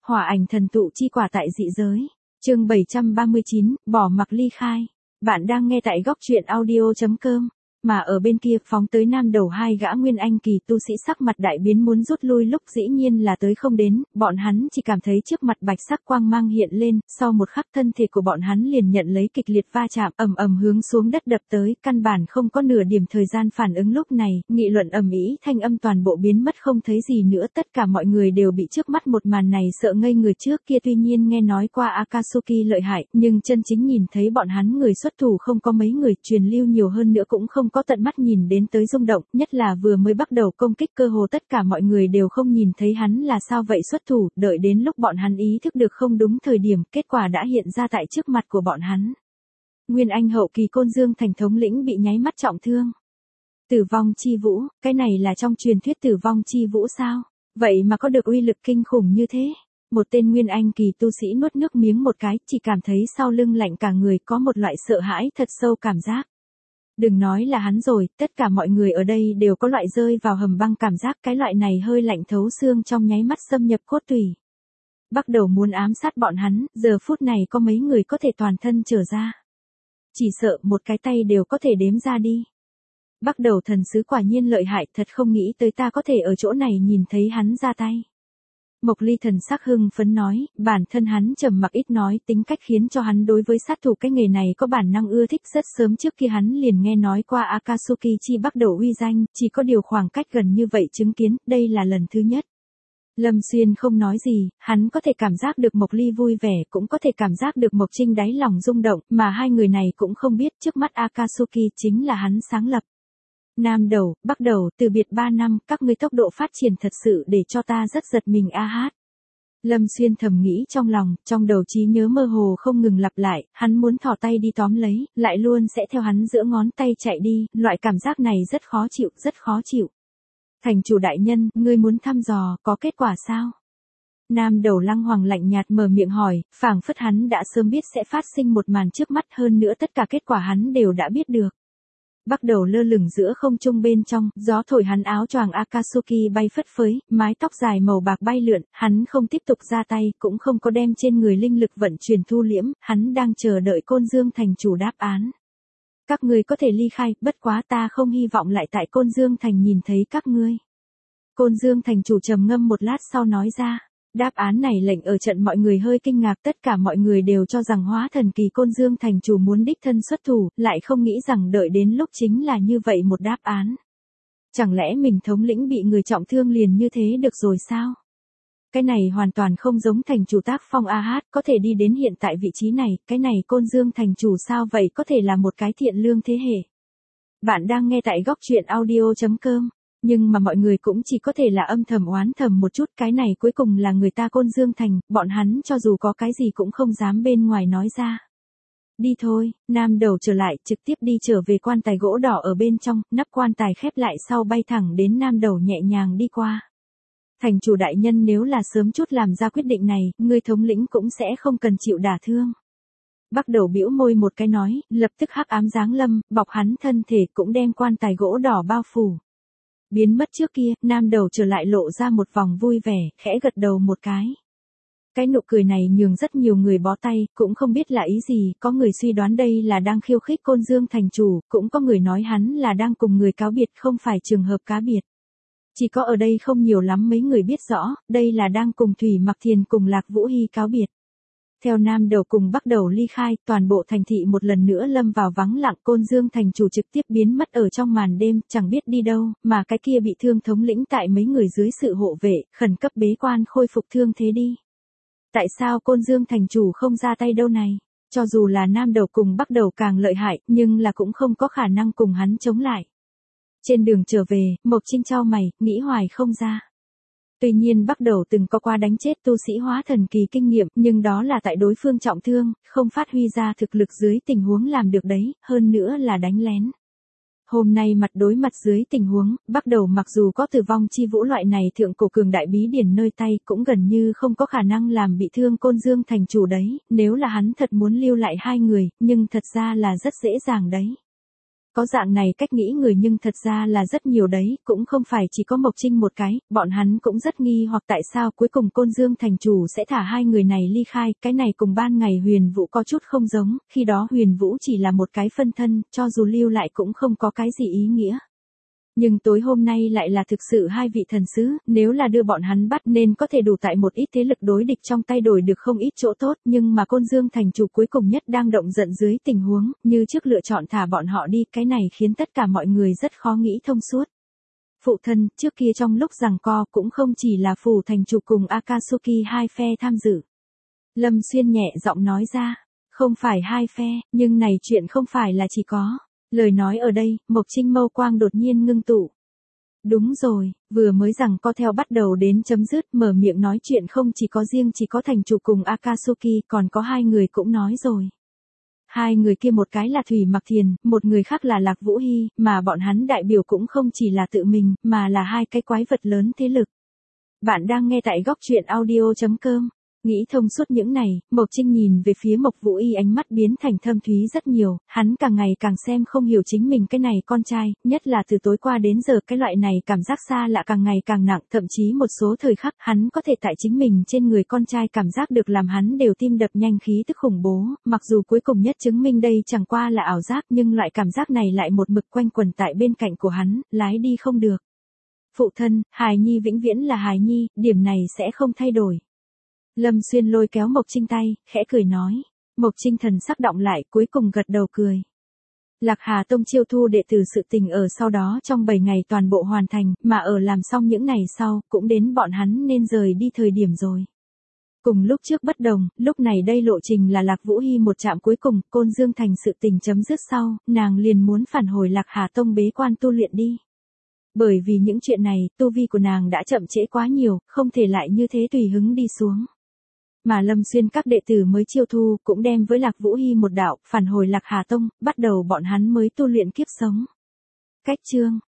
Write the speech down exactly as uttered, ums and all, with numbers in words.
Hỏa ảnh thần tụ chi quả tại dị giới. Chương bảy trăm ba mươi chín, bỏ mặc ly khai. Bạn đang nghe tại góc truyện audio chấm com. Mà ở bên kia phóng tới Nam Đầu hai gã nguyên anh kỳ tu sĩ sắc mặt đại biến muốn rút lui lúc dĩ nhiên là tới không đến, bọn hắn chỉ cảm thấy trước mặt bạch sắc quang mang hiện lên, sau một khắc thân thể của bọn hắn liền nhận lấy kịch liệt va chạm, ầm ầm hướng xuống đất đập tới, căn bản không có nửa điểm thời gian phản ứng. Lúc này, nghị luận ầm ĩ, thanh âm toàn bộ biến mất không thấy gì nữa, tất cả mọi người đều bị trước mắt một màn này sợ ngây người. Trước kia tuy nhiên nghe nói qua Akatsuki lợi hại, nhưng chân chính nhìn thấy bọn hắn người xuất thủ không có mấy người, truyền lưu nhiều hơn nữa cũng không có tận mắt nhìn đến tới rung động, nhất là vừa mới bắt đầu công kích cơ hồ tất cả mọi người đều không nhìn thấy hắn là sao vậy xuất thủ, đợi đến lúc bọn hắn ý thức được không đúng thời điểm, kết quả đã hiện ra tại trước mặt của bọn hắn. Nguyên anh hậu kỳ Côn Dương Thành thống lĩnh bị nháy mắt trọng thương. Tử vong chi vũ, cái này là trong truyền thuyết tử vong chi vũ sao? Vậy mà có được uy lực kinh khủng như thế? Một tên nguyên anh kỳ tu sĩ nuốt nước miếng một cái, chỉ cảm thấy sau lưng lạnh cả người, có một loại sợ hãi thật sâu cảm giác. Đừng nói là hắn rồi, tất cả mọi người ở đây đều có loại rơi vào hầm băng cảm giác, cái loại này hơi lạnh thấu xương trong nháy mắt xâm nhập cốt tủy. Bắt đầu muốn ám sát bọn hắn, giờ phút này có mấy người có thể toàn thân trở ra. Chỉ sợ một cái tay đều có thể đếm ra đi. Bắt đầu thần sứ quả nhiên lợi hại, thật không nghĩ tới ta có thể ở chỗ này nhìn thấy hắn ra tay. Mộc Ly thần sắc hưng phấn nói, bản thân hắn trầm mặc ít nói, tính cách khiến cho hắn đối với sát thủ cái nghề này có bản năng ưa thích. Rất sớm trước khi hắn liền nghe nói qua Akatsuki chi bắt đầu uy danh, chỉ có điều khoảng cách gần như vậy chứng kiến, đây là lần thứ nhất. Lâm Xuyên không nói gì, hắn có thể cảm giác được Mộc Ly vui vẻ, cũng có thể cảm giác được Mộc Trinh đáy lòng rung động, mà hai người này cũng không biết trước mắt Akatsuki chính là hắn sáng lập. Nam Đầu, Bắc Đầu, từ biệt ba năm, các ngươi tốc độ phát triển thật sự để cho ta rất giật mình a hát. Lâm Xuyên thầm nghĩ trong lòng, trong đầu trí nhớ mơ hồ không ngừng lặp lại, hắn muốn thò tay đi tóm lấy, lại luôn sẽ theo hắn giữa ngón tay chạy đi, loại cảm giác này rất khó chịu, rất khó chịu. Thành chủ đại nhân, ngươi muốn thăm dò, có kết quả sao? Nam Đầu Lăng Hoàng lạnh nhạt mở miệng hỏi, phảng phất hắn đã sớm biết sẽ phát sinh một màn trước mắt, hơn nữa tất cả kết quả hắn đều đã biết được. Bắt đầu lơ lửng giữa không trung bên trong, gió thổi hắn áo choàng Akatsuki bay phất phới, mái tóc dài màu bạc bay lượn, hắn không tiếp tục ra tay, cũng không có đem trên người linh lực vận chuyển thu liễm, hắn đang chờ đợi Côn Dương Thành chủ đáp án. Các ngươi có thể ly khai, bất quá ta không hy vọng lại tại Côn Dương Thành nhìn thấy các ngươi. Côn Dương Thành chủ trầm ngâm một lát sau nói ra. Đáp án này lệnh ở trận mọi người hơi kinh ngạc, tất cả mọi người đều cho rằng hóa thần kỳ Côn Dương Thành chủ muốn đích thân xuất thủ, lại không nghĩ rằng đợi đến lúc chính là như vậy một đáp án. Chẳng lẽ mình thống lĩnh bị người trọng thương liền như thế được rồi sao? Cái này hoàn toàn không giống thành chủ tác phong a hát, có thể đi đến hiện tại vị trí này, cái này Côn Dương Thành chủ sao vậy có thể là một cái thiện lương thế hệ. Bạn đang nghe tại góc truyện audio chấm com. Nhưng mà mọi người cũng chỉ có thể là âm thầm oán thầm một chút, cái này cuối cùng là người ta Côn Dương Thành, bọn hắn cho dù có cái gì cũng không dám bên ngoài nói ra. Đi thôi, Nam Đầu trở lại, trực tiếp đi trở về quan tài gỗ đỏ ở bên trong, nắp quan tài khép lại sau bay thẳng đến Nam Đầu nhẹ nhàng đi qua. Thành chủ đại nhân nếu là sớm chút làm ra quyết định này, ngươi thống lĩnh cũng sẽ không cần chịu đả thương. Bắt đầu bĩu môi một cái nói, lập tức hắc ám giáng lâm, bọc hắn thân thể cũng đem quan tài gỗ đỏ bao phủ. Biến mất trước kia, Nam Đầu trở lại lộ ra một vòng vui vẻ, khẽ gật đầu một cái. Cái nụ cười này nhường rất nhiều người bó tay, cũng không biết là ý gì, có người suy đoán đây là đang khiêu khích Côn Dương Thành chủ, cũng có người nói hắn là đang cùng người cáo biệt, không phải trường hợp cá biệt. Chỉ có ở đây không nhiều lắm mấy người biết rõ, đây là đang cùng Thủy Mặc Thiền cùng Lạc Vũ Hy cáo biệt. Theo Nam Đầu cùng Bắc Đầu ly khai, toàn bộ thành thị một lần nữa lâm vào vắng lặng, Côn Dương Thành chủ trực tiếp biến mất ở trong màn đêm, chẳng biết đi đâu, mà cái kia bị thương thống lĩnh tại mấy người dưới sự hộ vệ, khẩn cấp bế quan khôi phục thương thế đi. Tại sao Côn Dương Thành chủ không ra tay đâu này? Cho dù là Nam Đầu cùng Bắc Đầu càng lợi hại, nhưng là cũng không có khả năng cùng hắn chống lại. Trên đường trở về, Mộc Trinh chau mày, nghĩ hoài không ra. Tuy nhiên Bắc Đầu từng có qua đánh chết tu sĩ hóa thần kỳ kinh nghiệm, nhưng đó là tại đối phương trọng thương, không phát huy ra thực lực dưới tình huống làm được đấy, hơn nữa là đánh lén. Hôm nay mặt đối mặt dưới tình huống, Bắc Đầu mặc dù có tử vong chi vũ loại này thượng cổ cường đại bí điển nơi tay, cũng gần như không có khả năng làm bị thương Côn Dương Thành chủ đấy, nếu là hắn thật muốn lưu lại hai người, nhưng thật ra là rất dễ dàng đấy. Có dạng này cách nghĩ người nhưng thật ra là rất nhiều đấy, cũng không phải chỉ có Mộc Trinh một cái, bọn hắn cũng rất nghi hoặc tại sao cuối cùng Côn Dương thành chủ sẽ thả hai người này ly khai, cái này cùng ban ngày Huyền Vũ có chút không giống, khi đó Huyền Vũ chỉ là một cái phân thân, cho dù lưu lại cũng không có cái gì ý nghĩa. Nhưng tối hôm nay lại là thực sự hai vị thần sứ, nếu là đưa bọn hắn bắt nên có thể đủ tại một ít thế lực đối địch trong tay đổi được không ít chỗ tốt, nhưng mà Côn Dương thành chủ cuối cùng nhất đang động giận dưới tình huống, như trước lựa chọn thả bọn họ đi, cái này khiến tất cả mọi người rất khó nghĩ thông suốt. Phụ thân, trước kia trong lúc giằng co cũng không chỉ là phủ thành chủ cùng Akatsuki hai phe tham dự. Lâm Xuyên nhẹ giọng nói ra, không phải hai phe, nhưng này chuyện không phải là chỉ có. Lời nói ở đây, Mộc Trinh mâu quang đột nhiên ngưng tụ. Đúng rồi, vừa mới rằng co theo bắt đầu đến chấm dứt, mở miệng nói chuyện không chỉ có riêng chỉ có thành chủ cùng Akatsuki, còn có hai người cũng nói rồi. Hai người kia một cái là Thủy Mặc Thiền, một người khác là Lạc Vũ Hy, mà bọn hắn đại biểu cũng không chỉ là tự mình, mà là hai cái quái vật lớn thế lực. Bạn đang nghe tại góc truyện audio chấm com. Nghĩ thông suốt những này, Mộc Trinh nhìn về phía Mộc Vũ Y ánh mắt biến thành thâm thúy rất nhiều, hắn càng ngày càng xem không hiểu chính mình cái này con trai, nhất là từ tối qua đến giờ cái loại này cảm giác xa lạ càng ngày càng nặng, thậm chí một số thời khắc hắn có thể tại chính mình trên người con trai cảm giác được làm hắn đều tim đập nhanh khí tức khủng bố, mặc dù cuối cùng nhất chứng minh đây chẳng qua là ảo giác nhưng loại cảm giác này lại một mực quanh quẩn tại bên cạnh của hắn, lái đi không được. Phụ thân, hài nhi vĩnh viễn là hài nhi, điểm này sẽ không thay đổi. Lâm Xuyên lôi kéo Mộc Trinh tay, khẽ cười nói. Mộc Trinh thần sắc động lại, cuối cùng gật đầu cười. Lạc Hà Tông chiêu thu đệ tử sự tình ở sau đó trong bảy ngày toàn bộ hoàn thành, mà ở làm xong những ngày sau, cũng đến bọn hắn nên rời đi thời điểm rồi. Cùng lúc trước bất đồng, lúc này đây lộ trình là Lạc Vũ Hy một trạm cuối cùng, Côn Dương thành sự tình chấm dứt sau, nàng liền muốn phản hồi Lạc Hà Tông bế quan tu luyện đi. Bởi vì những chuyện này, tu vi của nàng đã chậm trễ quá nhiều, không thể lại như thế tùy hứng đi xuống. Mà Lâm Xuyên các đệ tử mới chiêu thu cũng đem với Lạc Vũ Hy một đạo, phản hồi Lạc Hà Tông, bắt đầu bọn hắn mới tu luyện kiếp sống. Cách chương